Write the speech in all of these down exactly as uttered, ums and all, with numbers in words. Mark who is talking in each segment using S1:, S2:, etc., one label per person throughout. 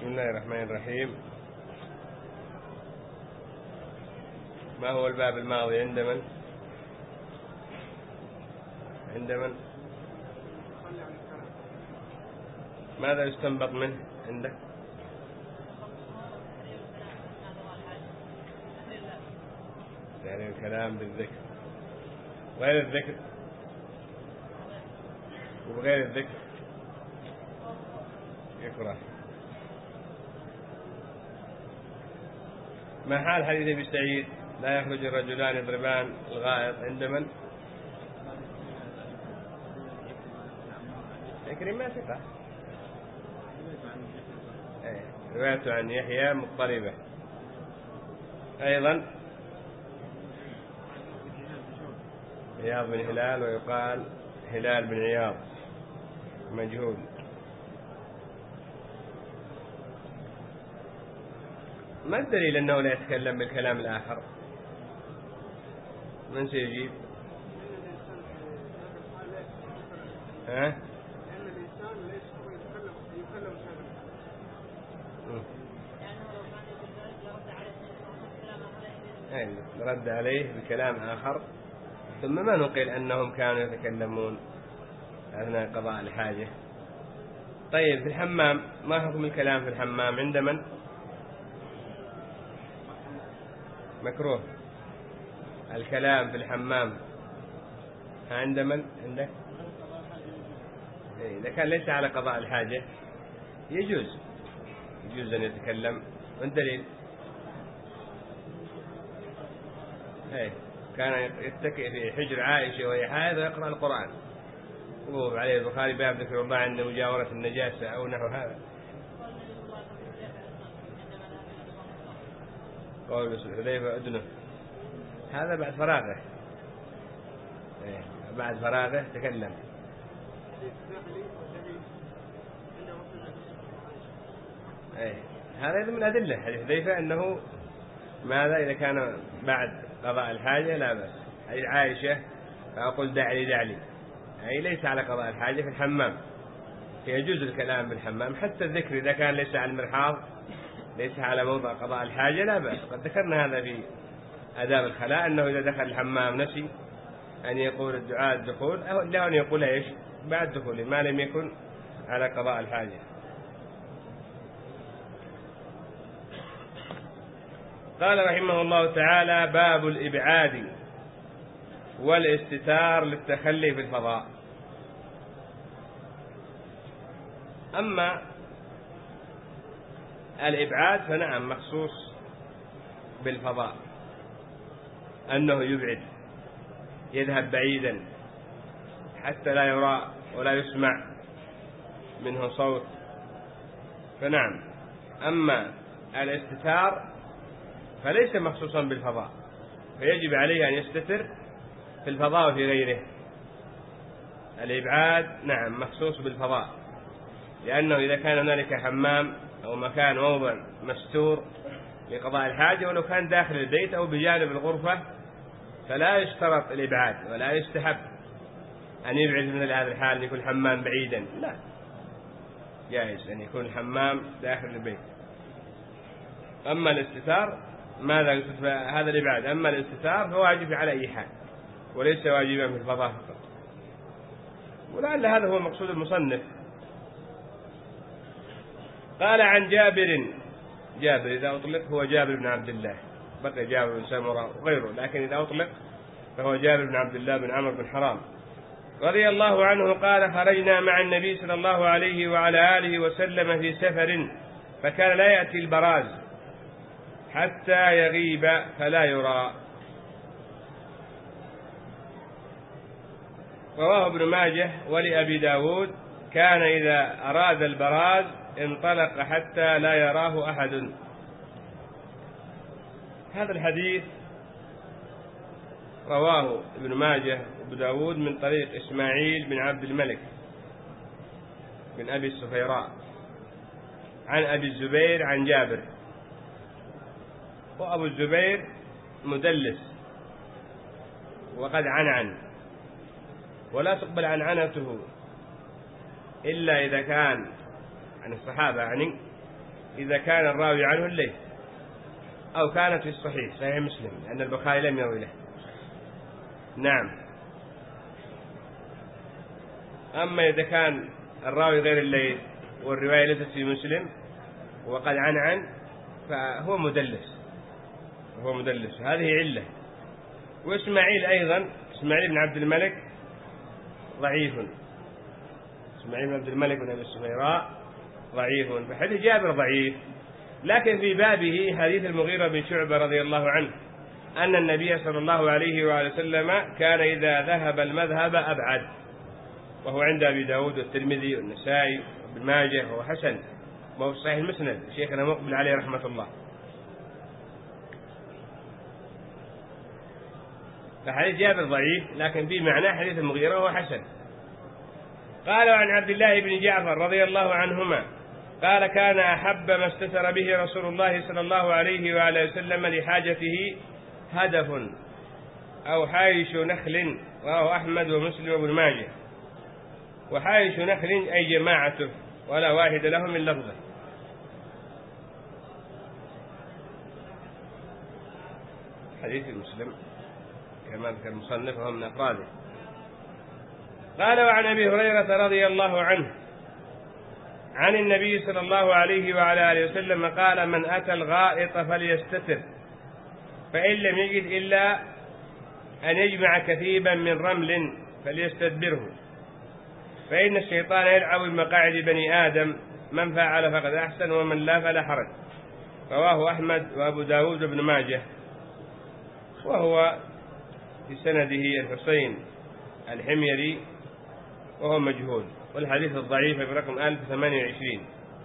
S1: بسم الله الرحمن الرحيم. ما هو الباب الماضي عند من؟ عند من؟ ماذا يستنبط منه عندك؟ يعني الكلام بالذكر غير الذكر وبغير الذكر يكره. ما حال حديث ابي سعيد لا يخرج الرجلان يضربان الغائط عند من؟ يكرم ما ثقة. روايته عن يحيى مضطربة. أيضا عياض بن هلال ويقال هلال بن عياض مجهول. ما الدليل أنه لا يتكلم بالكلام الآخر؟ من سيجيب؟ ها؟ رد عليه بكلام آخر. ثم ما نقل أنهم كانوا يتكلمون أثناء قضاء الحاجة. طيب في الحمام ما حكم الكلام في الحمام عند من؟ مكروه الكلام في الحمام عند من؟ عندك؟ إذا كان ليس على قضاء الحاجة يجوز يجوز أن يتكلم. والدليل إيه كان يتكئ في حجر عائشة وهي حائض ويقرأ القرآن وهو عليه البخاري باب ذكر الله عند مجاورة النجاسة أو نحو هذا. قول حذيفة أدنه هذا بعد فراغه إيه بعد فراغه تكلم. إيه هذا من أدلة حديث حذيفة أنه ماذا إذا كان بعد قضاء الحاجة لا بأس. حديث عائشة فأقول دعلي دعلي أي ليس على قضاء الحاجة في الحمام فيجوز الكلام بالحمام. حتى الذكر إذا كان ليس على المرحاض ليس على موضع قضاء الحاجة لا بأس. قد ذكرنا هذا في آداب الخلاء أنه إذا دخل الحمام نسي أن يقول الدعاء الدخول أو لا أن يقول إيش بعد دخوله ما لم يكن على قضاء الحاجة. قال رحمه الله تعالى باب الإبعاد والاستتار للتخلي في الفضاء. أما الإبعاد فنعم مخصوص بالفضاء أنه يبعد يذهب بعيدا حتى لا يرى ولا يسمع منه صوت فنعم. أما الاستتار فليس مخصوصا بالفضاء فيجب عليه أن يستتر في الفضاء وفي غيره. الإبعاد نعم مخصوص بالفضاء لأنه إذا كان هنالك حمام أو مكان موضع مستور لقضاء الحاجة ولو كان داخل البيت أو بجانب الغرفة فلا يشترط الإبعاد ولا يستحب أن يبعد من هذا الحال أن يكون الحمام بعيدا لا جائز أن يكون الحمام داخل البيت. أما الاستتار ماذا يقصد هذا الإبعاد؟ أما الاستتار فهو واجب على أي حال وليس واجبا في الفضاء فقط. ولعل هذا هو مقصود المصنف. قال عن جابر جابر إذا أطلق هو جابر بن عبد الله بقي جابر بن سمرة وغيره لكن إذا أطلق فهو جابر بن عبد الله بن عمرو بن حرام رضي الله عنه قال خرجنا مع النبي صلى الله عليه وعلى آله وسلم في سفر فكان لا يأتي البراز حتى يغيب فلا يرى. رواه ابن ماجه ولأبي داود كان إذا أراد البراز انطلق حتى لا يراه أحد. هذا الحديث رواه ابن ماجه وابو داود من طريق إسماعيل بن عبد الملك بن أبي السفيراء عن أبي الزبير عن جابر. وأبو الزبير مدلس وقد عنعن ولا تقبل عنعنته إلا إذا كان عن الصحابة يعني إذا كان الراوي عنه الليث، أو كانت في الصحيح صحيح مسلم لأن البخاري لم يروي له. نعم. أما إذا كان الراوي غير الليث والرواية ليست في مسلم وقد عن عن فهو مدلس، هو مدلس، هذه علة. وإسماعيل أيضا، إسماعيل بن عبد الملك ضعيف، إسماعيل بن عبد الملك بن أبي السفيراء ضعيف، فحديث جابر ضعيف. لكن في بابه حديث المغيرة بن شعبة رضي الله عنه أن النبي صلى الله عليه وآله وسلم كان إذا ذهب المذهب أبعد، وهو عند أبي داود والترمذي والنسائي وابن ماجه، وهو حسن، وهو في صحيح المسند شيخنا مقبل عليه رحمة الله. فحديث جابر ضعيف لكن في معنى حديث المغيرة وهو حسن. قال عن عبد الله بن جعفر رضي الله عنهما قال كان أحب ما استتر به رسول الله صلى الله عليه وآله وسلم لحاجته هدف أو حايش نخل، رواه أحمد ومسلم وابن ماجه. وحايش نخل أي جماعته ولا واحد له من لفظه. حديث مسلم كما ذكر المصنف وهو من أفراده. قال وعن أبي هريرة رضي الله عنه عن النبي صلى الله عليه وعلى آله وسلم قال من أتى الغائط فليستتر، فإن لم يجد إلا أن يجمع كثيبا من رمل فليستدبره، فإن الشيطان يلعب بمقاعد بني آدم، من فعل فقد أحسن ومن لا فلا حرج. رواه أحمد وأبو داود وابن ماجه. وهو في سنده الحسين الحميري وهو مجهول، والحديث الضعيف برقم ألف وثمانية وعشرين.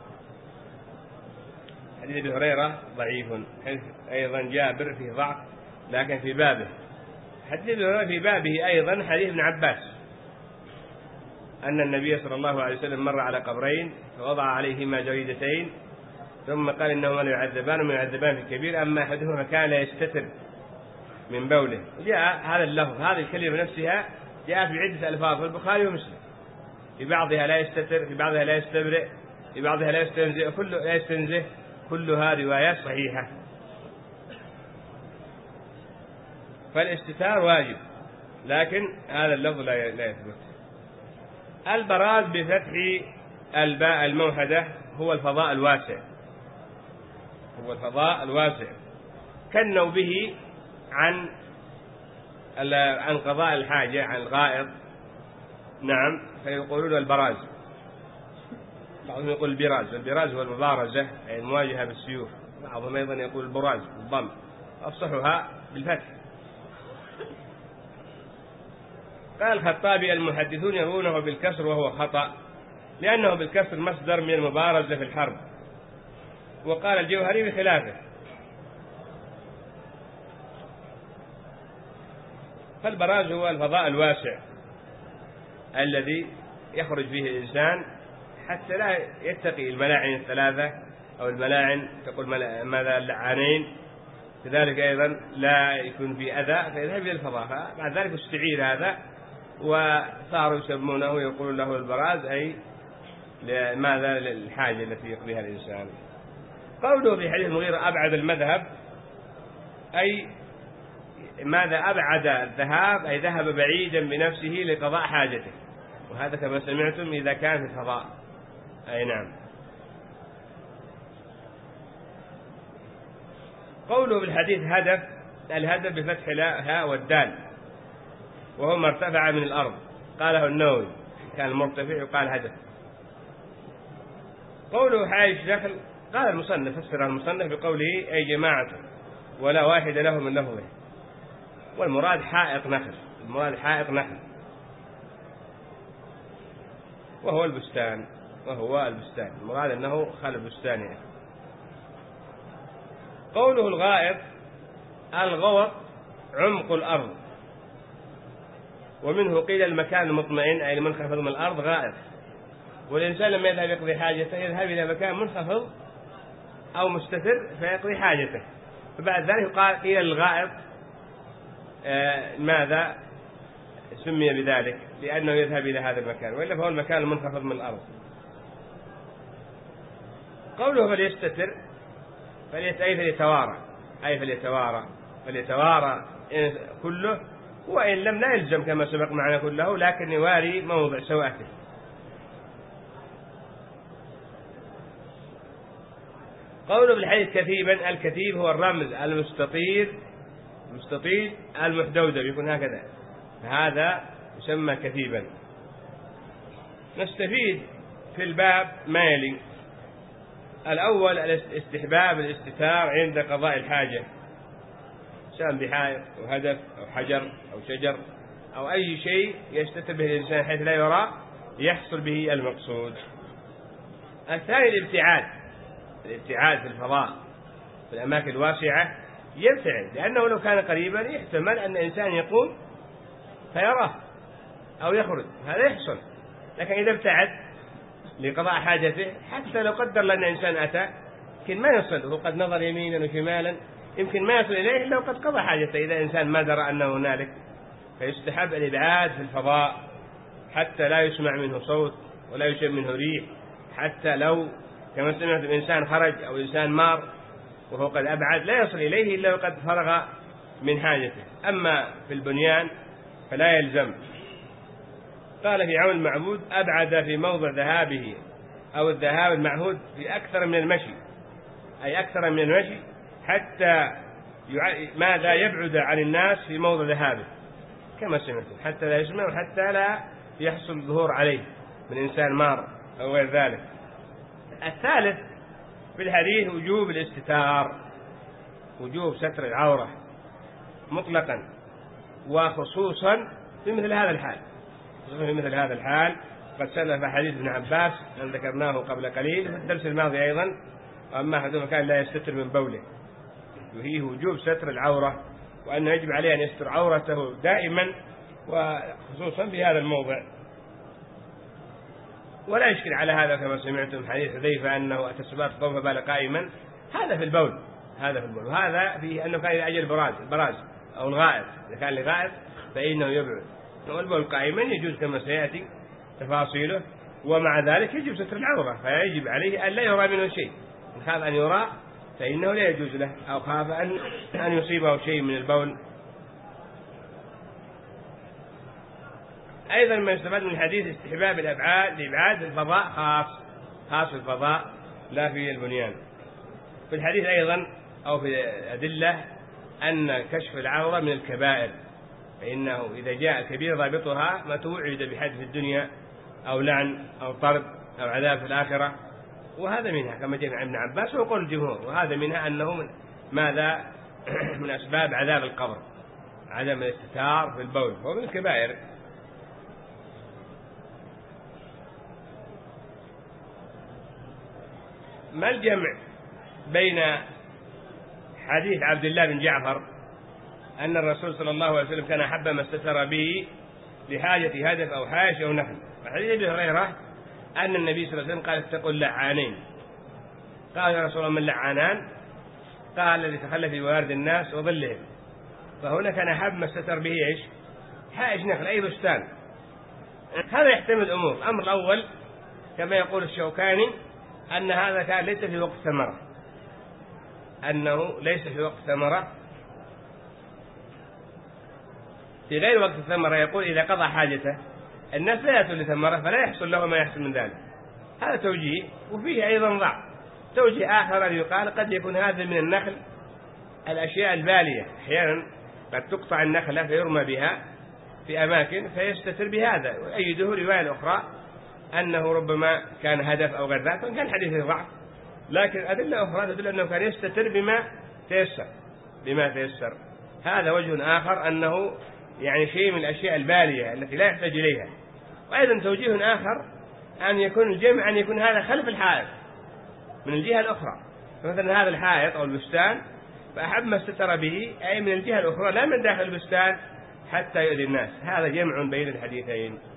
S1: حديث أبي هريرة ضعيف، أيضا جابر فيه ضعف لكن في بابه. حديث أبي هريرة في بابه أيضا حديث ابن عباس أن النبي صلى الله عليه وسلم مر على قبرين فوضع عليهما جريدتين ثم قال إنهما لا يعذبان وما يعذبان في الكبير، أما أحدهما كان لا يستتر من بوله. جاء هذا اللفظ، هذه الكلمة نفسها جاء في عدة ألفاظ في البخاري ومسلم، في بعضها لا يستتر، في بعضها لا يستبرئ، في بعضها لا يستنزه، كل لا يستنزه، كلها روايات صحيحة. فالاستتار واجب لكن هذا اللفظ لا لا يثبت. البراز بفتح الباء الموحدة هو الفضاء الواسع، هو الفضاء الواسع، كنوا به عن عن قضاء الحاجة، عن الغائط. نعم، فيقولون البراز، بعضهم يقول البراز، والبراز هو المبارزة أي المواجهة بالسيوف، بعضهم أيضا يقول البراز بالضم، أفصحها بالفتح. قال الخطابي المحدثون يرونه بالكسر وهو خطأ لأنه بالكسر مصدر من المبارزة في الحرب، وقال الجوهري بخلافه. فالبراز هو الفضاء الواسع الذي يخرج فيه الإنسان حتى لا يتقي الملاعن الثلاثة أو الملاعن تقول ماذا اللعانين، كذلك أيضا لا يكون في أذى فيذهب إلى الفضاء. بعد ذلك استعير هذا وصاروا يسمونه يقولون له البراز، أي لماذا للحاجة التي يقضيها الإنسان. قوله في حديث المغيرة أبعد المذهب أي ماذا أبعد الذهاب، أي ذهب بعيدا بنفسه لقضاء حاجته، وهذا كما سمعتم إذا كان في الفضاء. أي نعم. قوله بالحديث هدف، الهدف بفتح الهاء والدال وهو ما ارتفع من الأرض، قاله النووي كان المرتفع يقال هدف. قوله حائش دخل، قال المصنف فسر المصنف بقوله أي جماعته ولا واحد له من لفظه، والمراد حائط نخل، المراد حائط نخل وهو البستان، وهو البستان المراد أنه خلف بستان يعني. قوله الغائط، الغوط عمق الأرض، ومنه قيل المكان المطمئن أي المنخفض من الأرض غائط، والإنسان لما يذهب يقضي حاجته يذهب إلى مكان منخفض أو مستتر فيقضي حاجته، فبعد ذلك قال قيل الغائط آه ماذا سمي بذلك لأنه يذهب إلى هذا المكان، وإلا فهو المكان المنخفض من الأرض. قوله فليستتر فليت أي فليتوارى أي فليتوارى فليتوارى كله، وإن لم لا يلزم كما سبق معنا كله، لكن يواري موضع سوءته. قوله بالحديث كثيبا، الكثيب هو الرمز المستطيل المستطيل المحدودة، يكون هكذا، هذا يسمى كثيبا. نستفيد في الباب ما يلي: الأول الاستحباب الاستتار عند قضاء الحاجة، سواء بحائط أو هدف أو حجر أو شجر أو أي شيء يستتر به الإنسان حيث لا يرى يحصل به المقصود. الثاني الابتعاد الابتعاد في الفضاء في الأماكن الواسعة، يبتعد، لأنه لو كان قريبا يحتمل أن الإنسان يقوم فيراه أو يخرج، هذا يحصل. لكن إذا ابتعد لقضاء حاجته، حتى لو قدر لنا إنسان أتى يمكن ما يصل، وقد نظر يمينا وشمالا يمكن ما يصل إليه إلا وقد قضى حاجته، إذا إنسان ما درى أنه هنالك. فيستحب الإبعاد في الفضاء حتى لا يسمع منه صوت ولا يشم منه ريح، حتى لو كما سمعت الإنسان خرج أو إنسان مار وهو قد أبعد لا يصل إليه إلا وقد فرغ من حاجته. أما في البنيان فلا يلزم. قال في عون المعبود: أبعد في موضع ذهابه أو الذهاب المعهود في أكثر من المشي، أي أكثر من المشي حتى ماذا يبعد عن الناس في موضع ذهابه كما سمعتم، حتى لا يسمع وحتى لا يحصل ظهور عليه من إنسان مار أو غير ذلك. الثالث في الحديث وجوب الاستتار، وجوب ستر العورة مطلقا، وخصوصا في مثل هذا الحال في مثل هذا الحال قد سلف حديث ابن عباس أن ذكرناه قبل قليل في الدرس الماضي أيضا، أما أحدهما كان لا يستتر من بوله، وهي وجوب ستر العورة، وأنه يجب عليه أن يستر عورته دائما وخصوصا في هذا الموضع. ولا يشكل على هذا كما سمعتم حديث حذيفة أنه أتى الصلاة فقام فبال قائما، هذا في البول هذا في البول وهذا في أنه كان إلى أجل البراز البراز أو الغائط، إذا كان لغائط فإنه يبعد، والبول قائما يجوز كما سيأتي تفاصيله. ومع ذلك يجب ستر العورة، فيجب عليه أن لا يرى منه شيء، إن خاف أن يرى فإنه لا يجوز له، أو خاف أن أن يصيبه شيء من البول. أيضا ما يستفاد من الحديث استحباب الأبعاد لإبعاد الفضاء خاص خاص في الفضاء لا في البنيان. في الحديث أيضا أو في الأدلة أن كشف العورة من الكبائر، فإنه إذا جاء كبير ضابطها ما توعد بحد في الدنيا أو لعن أو طرد أو عذاب في الآخرة، وهذا منها كما جاء عن ابن عباس وقول الجمهور، وهذا منها أنه من ماذا من أسباب عذاب القبر عدم الاستتار في البول، هو من الكبائر. ما الجمع بين حديث عبد الله بن جعفر أن الرسول صلى الله عليه وسلم كان أحب ما استتر به لحاجة هدف أو حاش أو نخل، وحديث أبي هريرة أن النبي صلى الله عليه وسلم قال: اتقوا اللعانين. قال: يا رسول الله من اللعانان؟ قال: الذي تخلى في موارد الناس وظلهم. فهنا كان أحب ما استتر به إيش؟ حائش نخل، أي بستان. هذا يحتمل أمور. الأمر الأول كما يقول الشوكاني أن هذا كان ليس في وقت ثمرة، أنه ليس في وقت ثمرة، في غير وقت الثمرة. يقول إذا قضى حاجته الناس لا يأتوا لثمرة فلا يحصل له ما يحصل من ذلك. هذا توجيه، وفيه أيضا ضعف. توجيه آخر أن يقال قد يكون هذا من النخل الأشياء البالية، أحيانا قد تقطع النخلة فيرمى بها في أماكن فيستتر بهذا، وأيده رواية الأخرى أنه ربما كان هدف أو غير ذلك، كان حديث ضعف، لكن أدلة أخرى تدل أنه كان يستتر بما تيسر بما تيسر. هذا وجه آخر أنه يعني شيء من الأشياء البالية التي لا يحتاج إليها. وأيضا توجيه آخر أن يكون الجمع أن يكون هذا خلف الحائط من الجهة الأخرى، مثلا هذا الحائط أو البستان فأحب ما استتر به أي من الجهة الأخرى لا من داخل البستان حتى يؤذي الناس. هذا جمع بين الحديثين.